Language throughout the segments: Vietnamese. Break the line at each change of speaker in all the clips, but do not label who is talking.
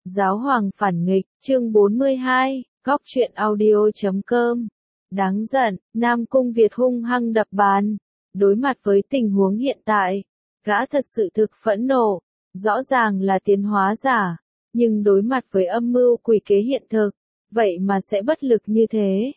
Giáo hoàng phản nghịch, chương 42, góc truyện audio.com. Đáng giận, Nam Cung Việt hung hăng đập bàn. Đối mặt với tình huống hiện tại, gã thật sự thực phẫn nộ, rõ ràng là tiến hóa giả, nhưng đối mặt với âm mưu quỷ kế hiện thực, vậy mà sẽ bất lực như thế.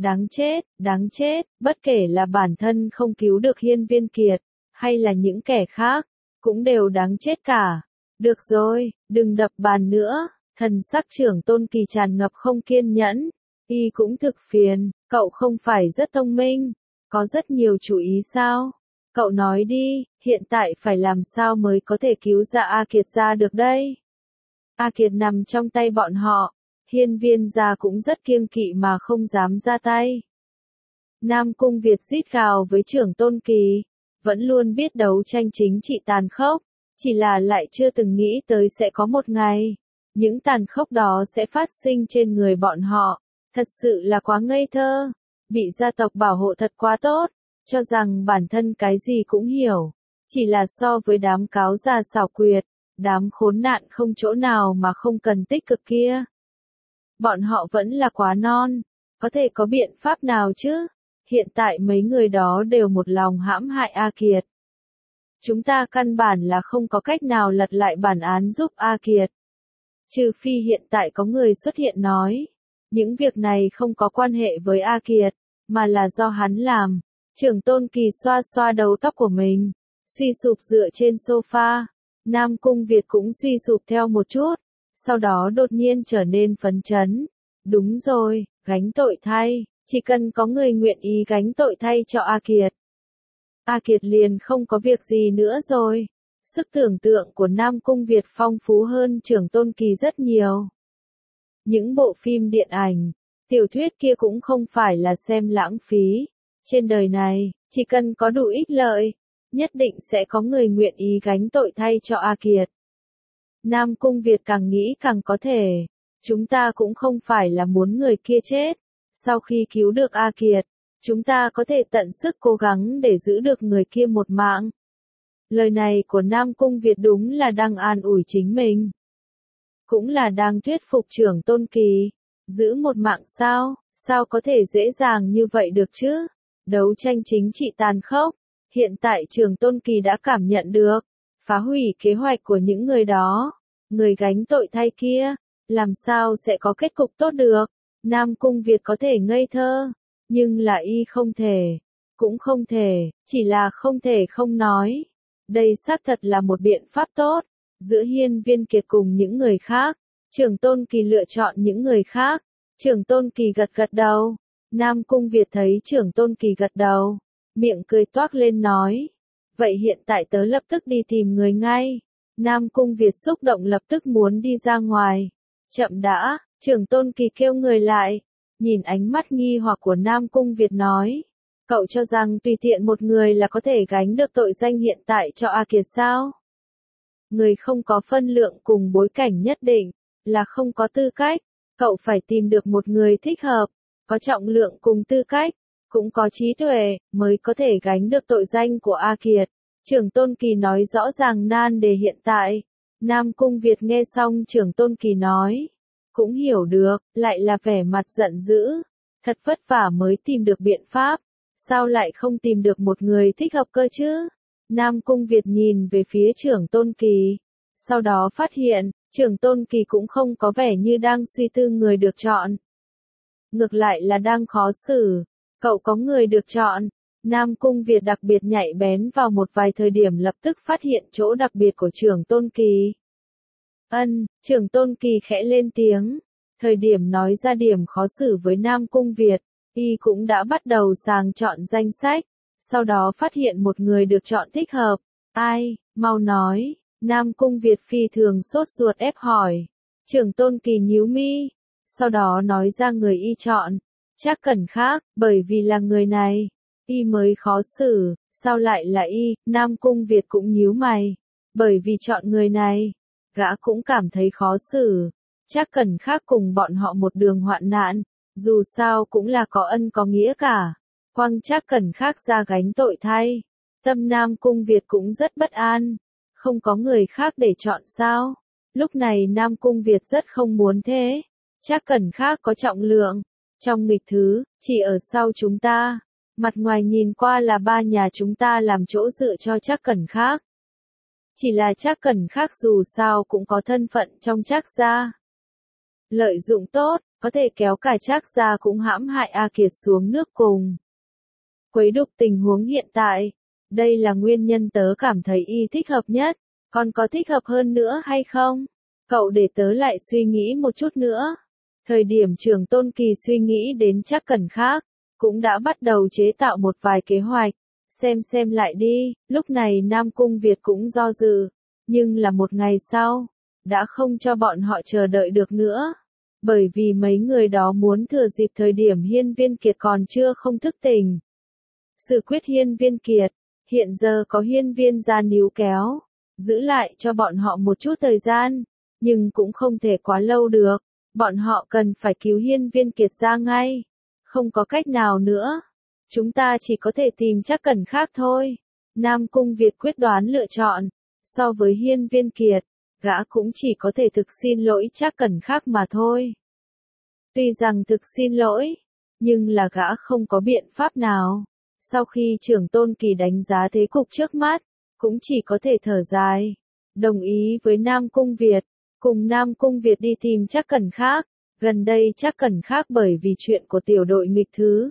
Đáng chết, bất kể là bản thân không cứu được Hiên Viên Kiệt, hay là những kẻ khác, cũng đều đáng chết cả. Được rồi, đừng đập bàn nữa, thần sắc Trưởng Tôn Kỳ tràn ngập không kiên nhẫn, y cũng thực phiền, cậu không phải rất thông minh, có rất nhiều chủ ý sao? Cậu nói đi, hiện tại phải làm sao mới có thể cứu ra A Kiệt ra được đây? A Kiệt nằm trong tay bọn họ, Hiên Viên gia cũng rất kiêng kỵ mà không dám ra tay. Nam Cung Việt rít gào với Trưởng Tôn Kỳ, vẫn luôn biết đấu tranh chính trị tàn khốc, chỉ là lại chưa từng nghĩ tới sẽ có một ngày, những tàn khốc đó sẽ phát sinh trên người bọn họ, thật sự là quá ngây thơ, bị gia tộc bảo hộ thật quá tốt, cho rằng bản thân cái gì cũng hiểu, chỉ là so với đám cáo già xảo quyệt, đám khốn nạn không chỗ nào mà không cần tích cực kia. Bọn họ vẫn là quá non, có thể có biện pháp nào chứ? Hiện tại mấy người đó đều một lòng hãm hại A Kiệt. Chúng ta căn bản là không có cách nào lật lại bản án giúp A Kiệt. Trừ phi hiện tại có người xuất hiện nói, những việc này không có quan hệ với A Kiệt, mà là do hắn làm. Trưởng Tôn Kỳ xoa xoa đầu tóc của mình, suy sụp dựa trên sofa. Nam Cung Việt cũng suy sụp theo một chút, sau đó đột nhiên trở nên phấn chấn. Đúng rồi, gánh tội thay, chỉ cần có người nguyện ý gánh tội thay cho A Kiệt. A Kiệt liền không có việc gì nữa rồi. Sức tưởng tượng của Nam Cung Việt phong phú hơn Trưởng Tôn Kỳ rất nhiều. Những bộ phim điện ảnh, tiểu thuyết kia cũng không phải là xem lãng phí. Trên đời này, chỉ cần có đủ ích lợi, nhất định sẽ có người nguyện ý gánh tội thay cho A Kiệt. Nam Cung Việt càng nghĩ càng có thể. Chúng ta cũng không phải là muốn người kia chết. Sau khi cứu được A Kiệt, chúng ta có thể tận sức cố gắng để giữ được người kia một mạng. Lời này của Nam Cung Việt đúng là đang an ủi chính mình. Cũng là đang thuyết phục Trưởng Tôn Kỳ. Giữ một mạng sao? Sao có thể dễ dàng như vậy được chứ? Đấu tranh chính trị tàn khốc. Hiện tại Trưởng Tôn Kỳ đã cảm nhận được. Phá hủy kế hoạch của những người đó. Người gánh tội thay kia. Làm sao sẽ có kết cục tốt được? Nam Cung Việt có thể ngây thơ. Nhưng là y không thể. Cũng không thể. Chỉ là không thể không nói. Đây xác thật là một biện pháp tốt. Giữa Hiên Viên Kiệt cùng những người khác. Trưởng Tôn Kỳ lựa chọn những người khác. Trưởng Tôn Kỳ gật gật đầu. Nam Cung Việt thấy Trưởng Tôn Kỳ gật đầu. Miệng cười toác lên nói. Vậy hiện tại tớ lập tức đi tìm người ngay. Nam Cung Việt xúc động lập tức muốn đi ra ngoài. Chậm đã, Trưởng Tôn Kỳ kêu người lại. Nhìn ánh mắt nghi hoặc của Nam Cung Việt nói. Cậu cho rằng tùy tiện một người là có thể gánh được tội danh hiện tại cho A Kiệt sao? Người không có phân lượng cùng bối cảnh nhất định, là không có tư cách. Cậu phải tìm được một người thích hợp, có trọng lượng cùng tư cách, cũng có trí tuệ, mới có thể gánh được tội danh của A Kiệt. Trưởng Tôn Kỳ nói rõ ràng nan đề hiện tại. Nam Cung Việt nghe xong Trưởng Tôn Kỳ nói. Cũng hiểu được, lại là vẻ mặt giận dữ. Thật vất vả mới tìm được biện pháp. Sao lại không tìm được một người thích hợp cơ chứ? Nam Cung Việt nhìn về phía Trưởng Tôn Kỳ. Sau đó phát hiện, Trưởng Tôn Kỳ cũng không có vẻ như đang suy tư người được chọn. Ngược lại là đang khó xử. Cậu có người được chọn. Nam Cung Việt đặc biệt nhạy bén vào một vài thời điểm lập tức phát hiện chỗ đặc biệt của Trưởng Tôn Kỳ. Trưởng Tôn Kỳ khẽ lên tiếng. Thời điểm nói ra điểm khó xử với Nam Cung Việt, y cũng đã bắt đầu sàng chọn danh sách. Sau đó phát hiện một người được chọn thích hợp. Ai, mau nói. Nam Cung Việt phi thường sốt ruột ép hỏi. Trưởng Tôn Kỳ nhíu mi. Sau đó nói ra người y chọn. Chắc Cẩn khác, bởi vì là người này. Y mới khó xử, sao lại là y? Nam Cung Việt cũng nhíu mày. Bởi vì chọn người này, gã cũng cảm thấy khó xử. Chắc Cẩn khác cùng bọn họ một đường hoạn nạn. Dù sao cũng là có ân có nghĩa cả. Quang Trác Cẩn khác ra gánh tội thay. Tâm Nam Cung Việt cũng rất bất an. Không có người khác để chọn sao? Lúc này Nam Cung Việt rất không muốn thế. Trác Cẩn Khác có trọng lượng. Trong nghịch thứ, chỉ ở sau chúng ta. Mặt ngoài nhìn qua là ba nhà chúng ta làm chỗ dựa cho Trác Cẩn Khác. Chỉ là Trác Cẩn Khác dù sao cũng có thân phận trong Trác gia. Lợi dụng tốt, có thể kéo cả Trác gia cũng hãm hại A Kiệt xuống nước cùng. Quấy đục tình huống hiện tại. Đây là nguyên nhân tớ cảm thấy y thích hợp nhất. Còn có thích hợp hơn nữa hay không? Cậu để tớ lại suy nghĩ một chút nữa. Thời điểm Trường Tôn Kỳ suy nghĩ đến Trác Cẩn Khác, cũng đã bắt đầu chế tạo một vài kế hoạch. Xem lại đi, lúc này Nam Cung Việt cũng do dự. Nhưng là một ngày sau, đã không cho bọn họ chờ đợi được nữa. Bởi vì mấy người đó muốn thừa dịp thời điểm Hiên Viên Kiệt còn chưa không thức tỉnh. Sự quyết Hiên Viên Kiệt, hiện giờ có Hiên Viên gia níu kéo. Giữ lại cho bọn họ một chút thời gian, nhưng cũng không thể quá lâu được. Bọn họ cần phải cứu Hiên Viên Kiệt ra ngay. Không có cách nào nữa. Chúng ta chỉ có thể tìm Trác Cẩn Khác thôi. Nam Cung Việt quyết đoán lựa chọn. So với Hiên Viên Kiệt, gã cũng chỉ có thể thực xin lỗi Trác Cẩn Khác mà thôi. Tuy rằng thực xin lỗi, nhưng là gã không có biện pháp nào. Sau khi Trưởng Tôn Kỳ đánh giá thế cục trước mắt, cũng chỉ có thể thở dài. Đồng ý với Nam Cung Việt, cùng Nam Cung Việt đi tìm Trác Cẩn Khác. Gần đây Trác Cẩn Khác bởi vì chuyện của tiểu đội nghịch thứ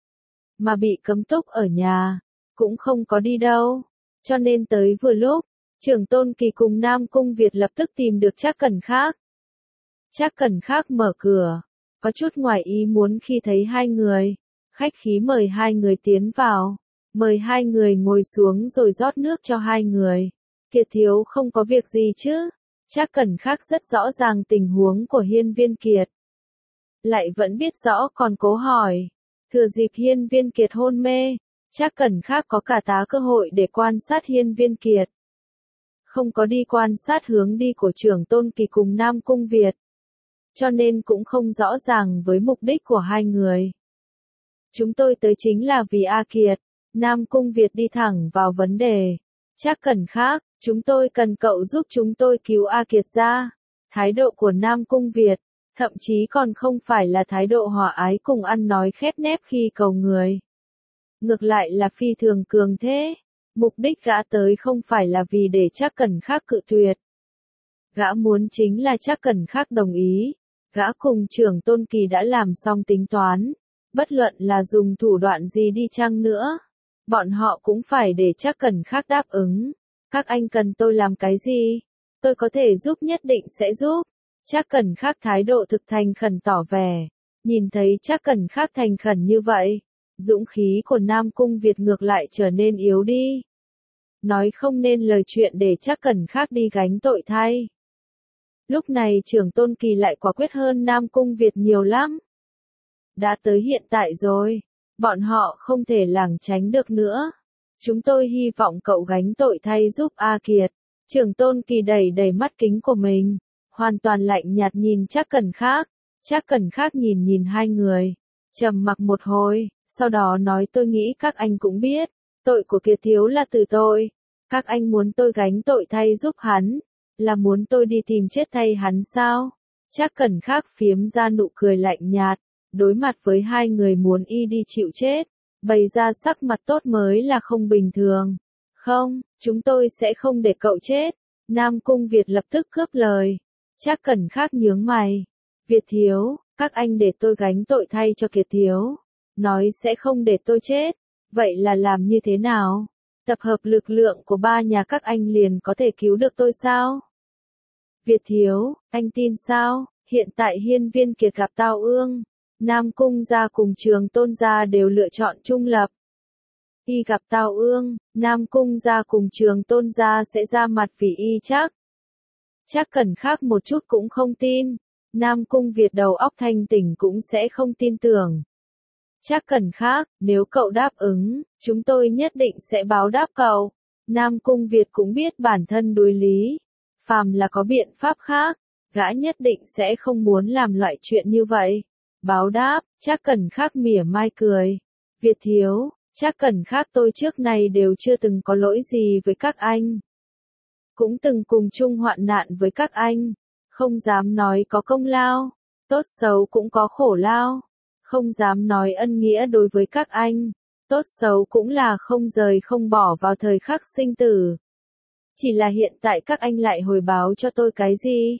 mà bị cấm túc ở nhà, cũng không có đi đâu. Cho nên tới vừa lúc, Trưởng Tôn Kỳ cùng Nam Cung Việt lập tức tìm được Trác Cẩn Khác. Trác Cẩn Khác mở cửa, có chút ngoài ý muốn khi thấy hai người, khách khí mời hai người tiến vào, mời hai người ngồi xuống rồi rót nước cho hai người. Kiệt thiếu không có việc gì chứ? Trác Cẩn Khác rất rõ ràng tình huống của Hiên Viên Kiệt. Lại vẫn biết rõ còn cố hỏi. Thừa dịp Hiên Viên Kiệt hôn mê, Trác Cẩn Khác có cả tá cơ hội để quan sát Hiên Viên Kiệt. Không có đi quan sát hướng đi của Trưởng Tôn Kỳ cùng Nam Cung Việt. Cho nên cũng không rõ ràng với mục đích của hai người. Chúng tôi tới chính là vì A Kiệt. Nam Cung Việt đi thẳng vào vấn đề. Trác Cẩn Khác, chúng tôi cần cậu giúp chúng tôi cứu A Kiệt ra. Thái độ của Nam Cung Việt, thậm chí còn không phải là thái độ hòa ái cùng ăn nói khép nép khi cầu người. Ngược lại là phi thường cường thế. Mục đích gã tới không phải là vì để Trác Cẩn Khác cự tuyệt. Gã muốn chính là Trác Cẩn Khác đồng ý. Gã cùng Trưởng Tôn Kỳ đã làm xong tính toán. Bất luận là dùng thủ đoạn gì đi chăng nữa, bọn họ cũng phải để Trác Cẩn Khác đáp ứng. Các anh cần tôi làm cái gì? Tôi có thể giúp, nhất định sẽ giúp. Trác Cẩn Khác thái độ thực thành khẩn tỏ vẻ. Nhìn thấy Trác Cẩn Khác thành khẩn như vậy, dũng khí của Nam Cung Việt ngược lại trở nên yếu đi. Nói không nên lời chuyện để Trác Cẩn Khác đi gánh tội thay. Lúc này Trưởng Tôn Kỳ lại quả quyết hơn Nam Cung Việt nhiều lắm. Đã tới hiện tại rồi, bọn họ không thể lảng tránh được nữa. Chúng tôi hy vọng cậu gánh tội thay giúp A Kiệt. Trưởng Tôn Kỳ đẩy đẩy mắt kính của mình, hoàn toàn lạnh nhạt nhìn Trác Cẩn Khác. Trác Cẩn Khác nhìn hai người, trầm mặc một hồi, sau đó nói tôi nghĩ các anh cũng biết, tội của Kiệt thiếu là từ tôi. Các anh muốn tôi gánh tội thay giúp hắn, là muốn tôi đi tìm chết thay hắn sao? Trác Cẩn Khác phiếm ra nụ cười lạnh nhạt, đối mặt với hai người muốn y đi chịu chết, bày ra sắc mặt tốt mới là không bình thường. Không, chúng tôi sẽ không để cậu chết. Nam Cung Việt lập tức cướp lời. Trác Cẩn Khác nhướng mày. Việt thiếu, các anh để tôi gánh tội thay cho Kiệt thiếu. Nói sẽ không để tôi chết. Vậy là làm như thế nào? Tập hợp lực lượng của ba nhà các anh liền có thể cứu được tôi sao? Việt thiếu, anh tin sao? Hiện tại Hiên Viên Kiệt gặp Tào Ương. Nam Cung gia cùng Trường Tôn gia đều lựa chọn trung lập. Y gặp Tào Ương, Nam Cung gia cùng Trường Tôn gia sẽ ra mặt vì y chắc. Trác Cẩn Khác một chút cũng không tin. Nam Cung Việt đầu óc thanh tỉnh cũng sẽ không tin tưởng. Trác Cẩn Khác, nếu cậu đáp ứng, chúng tôi nhất định sẽ báo đáp cậu. Nam Cung Việt cũng biết bản thân đối lý. Phàm là có biện pháp khác, gã nhất định sẽ không muốn làm loại chuyện như vậy. Báo đáp, Trác Cẩn Khác mỉa mai cười. Việt thiếu, Trác Cẩn Khác tôi trước này đều chưa từng có lỗi gì với các anh. cũng từng cùng chung hoạn nạn với các anh, không dám nói có công lao, tốt xấu cũng có khổ lao, không dám nói ân nghĩa đối với các anh, tốt xấu cũng là không rời không bỏ vào thời khắc sinh tử. Chỉ là hiện tại các anh lại hồi báo cho tôi cái gì?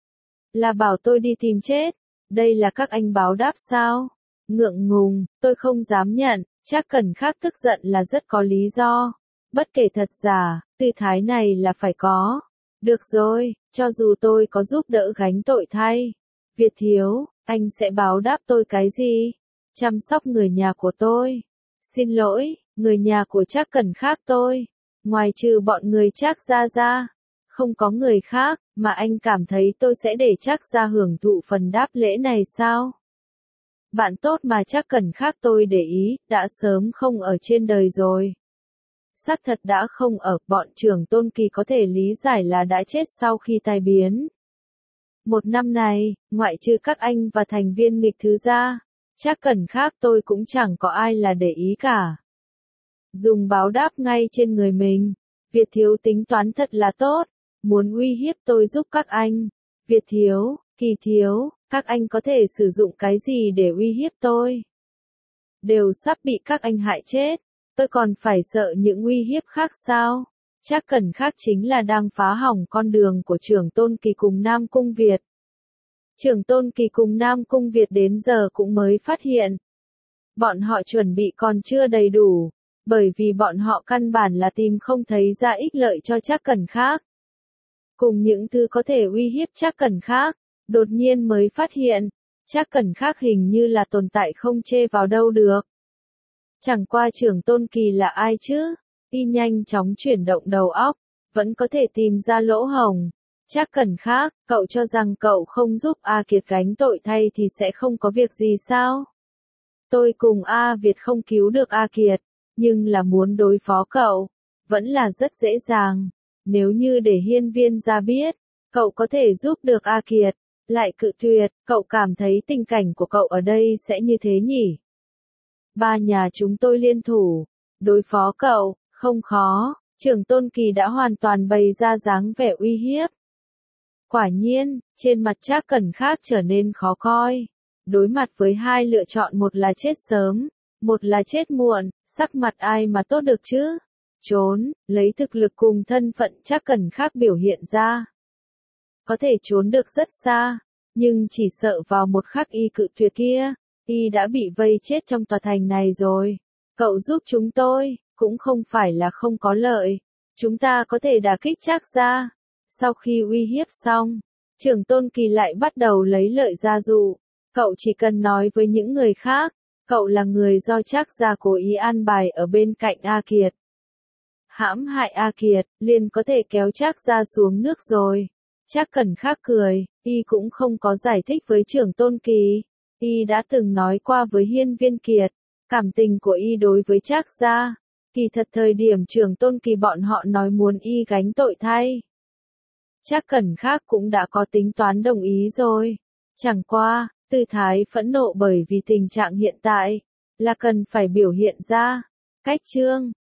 Là bảo tôi đi tìm chết, đây là các anh báo đáp sao? Ngượng ngùng, tôi không dám nhận, Trác Cẩn Khắc tức giận là rất có lý do. Bất kể thật giả, tư thái này là phải có. Được rồi, cho dù tôi có giúp đỡ gánh tội thay. Việt thiếu, anh sẽ báo đáp tôi cái gì? Chăm sóc người nhà của tôi. Xin lỗi, người nhà của Trác Cẩn Khắc tôi. Ngoài trừ bọn người Trác gia ra, không có người khác, mà anh cảm thấy tôi sẽ để Trác gia hưởng thụ phần đáp lễ này sao? Bạn tốt mà Trác Cẩn Khắc tôi để ý, đã sớm không ở trên đời rồi. Xác thật đã không ở, bọn trưởng Tôn Kỳ có thể lý giải là đã chết sau khi tai biến. Một năm này, ngoại trừ các anh và thành viên nghịch thứ ra, Trác Cẩn Khắc tôi cũng chẳng có ai là để ý cả. Dùng báo đáp ngay trên người mình, Việt thiếu tính toán thật là tốt, muốn uy hiếp tôi giúp các anh. Việt thiếu, Kỳ thiếu, các anh có thể sử dụng cái gì để uy hiếp tôi? Đều sắp bị các anh hại chết, tôi còn phải sợ những uy hiếp khác sao? Trác Cẩn Khắc chính là đang phá hỏng con đường của trưởng Tôn Kỳ cùng Nam Cung Việt. Trưởng Tôn Kỳ cùng Nam Cung Việt đến giờ cũng mới phát hiện. Bọn họ chuẩn bị còn chưa đầy đủ, bởi vì bọn họ căn bản là tìm không thấy ra ích lợi cho Trác Cẩn Khắc. Cùng những thứ có thể uy hiếp Trác Cẩn Khắc, đột nhiên mới phát hiện, Trác Cẩn Khắc hình như là tồn tại không chê vào đâu được. Chẳng qua trưởng Tôn Kỳ là ai chứ? Y nhanh chóng chuyển động đầu óc, vẫn có thể tìm ra lỗ hổng. Trác Cẩn Khắc, cậu cho rằng cậu không giúp A Kiệt gánh tội thay thì sẽ không có việc gì sao? Tôi cùng A Việt không cứu được A Kiệt, nhưng là muốn đối phó cậu, vẫn là rất dễ dàng. Nếu như để hiên viên gia biết, cậu có thể giúp được A Kiệt, lại cự tuyệt, cậu cảm thấy tình cảnh của cậu ở đây sẽ như thế nhỉ? Ba nhà chúng tôi liên thủ, đối phó cậu, không khó, trưởng Tôn Kỳ đã hoàn toàn bày ra dáng vẻ uy hiếp. Quả nhiên, trên mặt Trác Cẩn Khắc trở nên khó coi. Đối mặt với hai lựa chọn, một là chết sớm, một là chết muộn, sắc mặt ai mà tốt được chứ? Trốn, lấy thực lực cùng thân phận Trác Cẩn Khắc biểu hiện ra. Có thể trốn được rất xa, nhưng chỉ sợ vào một khắc y cự tuyệt kia, y đã bị vây chết trong tòa thành này rồi. Cậu giúp chúng tôi, cũng không phải là không có lợi. Chúng ta có thể đả kích Trác gia. Sau khi uy hiếp xong, trưởng Tôn Kỳ lại bắt đầu lấy lợi ra dụ. Cậu chỉ cần nói với những người khác, cậu là người do Trác gia cố ý an bài ở bên cạnh A Kiệt. Hãm hại A Kiệt, liền có thể kéo Trác gia xuống nước rồi. Trác Cẩn Khắc cười, y cũng không có giải thích với trưởng Tôn Kỳ. Y đã từng nói qua với Hiên Viên Kiệt, cảm tình của y đối với Trác gia. Kỳ thật thời điểm trưởng Tôn Kỳ bọn họ nói muốn y gánh tội thay, Trác Cẩn Khắc cũng đã có tính toán đồng ý rồi. Chẳng qua, tư thái phẫn nộ bởi vì tình trạng hiện tại, là cần phải biểu hiện ra. Cách chương